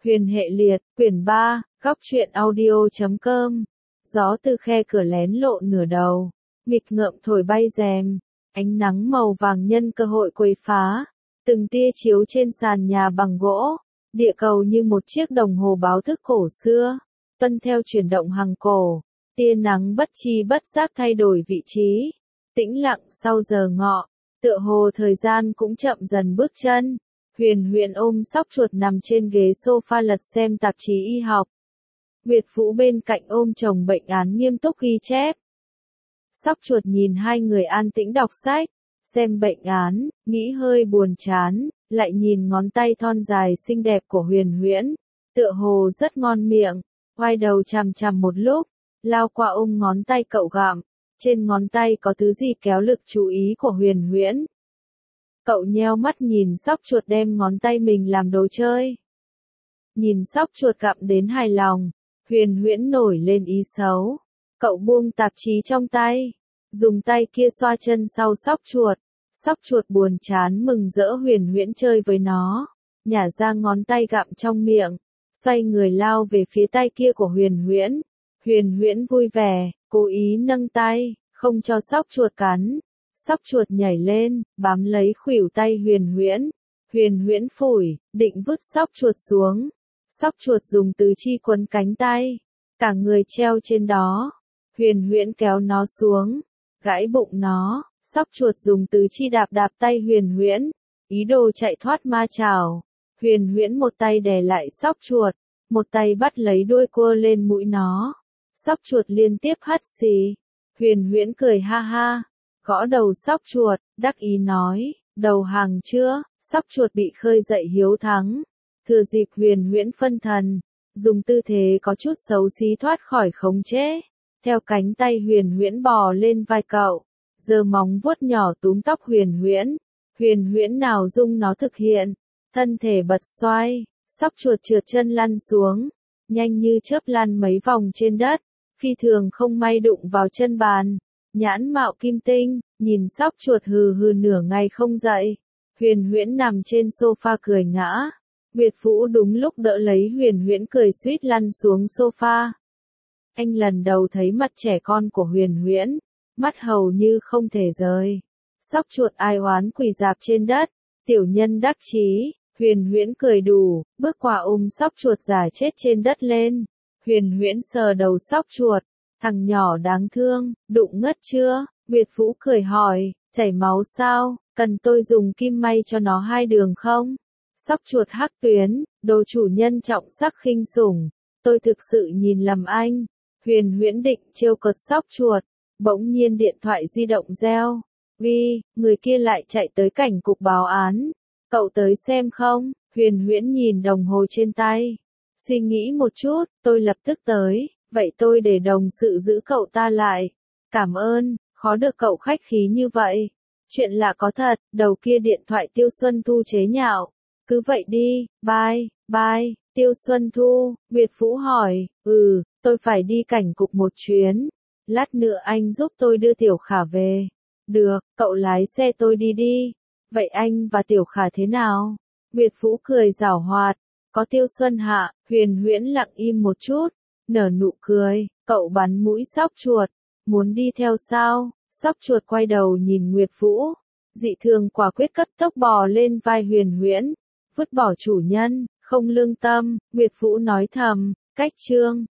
Huyền hệ liệt, quyển 3, góc truyện audio.com. Gió từ khe cửa lén lộ nửa đầu, nghịch ngợm thổi bay rèm, ánh nắng màu vàng nhân cơ hội quấy phá, từng tia chiếu trên sàn nhà bằng gỗ, địa cầu như một chiếc đồng hồ báo thức cổ xưa, tuân theo chuyển động hằng cổ, tia nắng bất chi bất giác thay đổi vị trí, tĩnh lặng sau giờ ngọ, tựa hồ thời gian cũng chậm dần bước chân. Huyền Huyễn ôm sóc chuột nằm trên ghế sofa lật xem tạp chí y học. Nguyệt Vũ bên cạnh ôm chồng bệnh án nghiêm túc ghi chép. Sóc chuột nhìn hai người an tĩnh đọc sách, xem bệnh án, nghĩ hơi buồn chán, lại nhìn ngón tay thon dài xinh đẹp của Huyền Huyễn, tựa hồ rất ngon miệng, quay đầu chằm chằm một lúc, lao qua ôm ngón tay cậu gặm, trên ngón tay có thứ gì kéo lực chú ý của Huyền Huyễn. Cậu nheo mắt nhìn sóc chuột đem ngón tay mình làm đồ chơi. Nhìn sóc chuột gặm đến hài lòng, Huyền Huyễn nổi lên ý xấu. Cậu buông tạp chí trong tay, dùng tay kia xoa chân sau sóc chuột. Sóc chuột buồn chán mừng rỡ Huyền Huyễn chơi với nó, nhả ra ngón tay gặm trong miệng, xoay người lao về phía tay kia của Huyền Huyễn. Huyền Huyễn vui vẻ, cố ý nâng tay, không cho sóc chuột cắn. Sóc chuột nhảy lên, bám lấy khuỷu tay Huyền Huyễn. Huyền Huyễn phủi, định vứt sóc chuột xuống. Sóc chuột dùng tứ chi quấn cánh tay, cả người treo trên đó. Huyền Huyễn kéo nó xuống, gãi bụng nó. Sóc chuột dùng tứ chi đạp đạp tay Huyền Huyễn, ý đồ chạy thoát ma chảo. Huyền Huyễn một tay đè lại sóc chuột, một tay bắt lấy đuôi cua lên mũi nó. Sóc chuột liên tiếp hắt xì. Huyền Huyễn cười ha ha, gõ đầu sóc chuột, đắc ý nói, đầu hàng chưa? Sóc chuột bị khơi dậy hiếu thắng. Thừa dịp Huyền Huyễn phân thần, dùng tư thế có chút xấu xí thoát khỏi khống chế, theo cánh tay Huyền Huyễn bò lên vai cậu, giơ móng vuốt nhỏ túm tóc Huyền Huyễn. Huyền Huyễn nào dung nó thực hiện, thân thể bật xoay, sóc chuột trượt chân lăn xuống, nhanh như chớp lăn mấy vòng trên đất, phi thường không may đụng vào chân bàn. Nhãn mạo kim tinh, nhìn sóc chuột hừ hừ nửa ngày không dậy. Huyền Huyễn nằm trên sofa cười ngã. Nguyệt Vũ đúng lúc đỡ lấy Huyền Huyễn cười suýt lăn xuống sofa. Anh lần đầu thấy mặt trẻ con của Huyền Huyễn, mắt hầu như không thể rời. Sóc chuột ai oán quỳ rạp trên đất, tiểu nhân đắc chí. Huyền Huyễn cười đủ, bước qua ôm sóc chuột giả chết trên đất lên. Huyền Huyễn sờ đầu sóc chuột. Thằng nhỏ đáng thương, đụng ngất chưa? Nguyệt Vũ cười hỏi, chảy máu sao, cần tôi dùng kim may cho nó 2 đường không? Sóc chuột hắc tuyến, đồ chủ nhân trọng sắc khinh sủng, tôi thực sự nhìn lầm anh. Huyền Huyễn định trêu cợt sóc chuột, bỗng nhiên điện thoại di động reo. Người kia lại chạy tới cảnh cục báo án. Cậu tới xem không? Huyền Huyễn nhìn đồng hồ trên tay. Suy nghĩ một chút, tôi lập tức tới. Vậy tôi để đồng sự giữ cậu ta lại. Cảm ơn, khó được cậu khách khí như vậy. Chuyện là có thật, đầu kia điện thoại Tiêu Xuân Thu chế nhạo. Cứ vậy đi, bye. Tiêu Xuân Thu, Nguyệt Vũ hỏi, tôi phải đi cảnh cục một chuyến. Lát nữa anh giúp tôi đưa Tiểu Khả về. Được, cậu lái xe tôi đi đi. Vậy anh và Tiểu Khả thế nào? Nguyệt Vũ cười giảo hoạt. Có Tiêu Xuân Hạ, Huyền Huyễn lặng im một chút. Nở nụ cười, cậu bắn mũi sóc chuột. Muốn đi theo sao? Sóc chuột quay đầu nhìn Nguyệt Vũ. Dị thường quả quyết cấp tốc bò lên vai Huyền Huyễn. Vứt bỏ chủ nhân, không lương tâm, Nguyệt Vũ nói thầm, cách chương.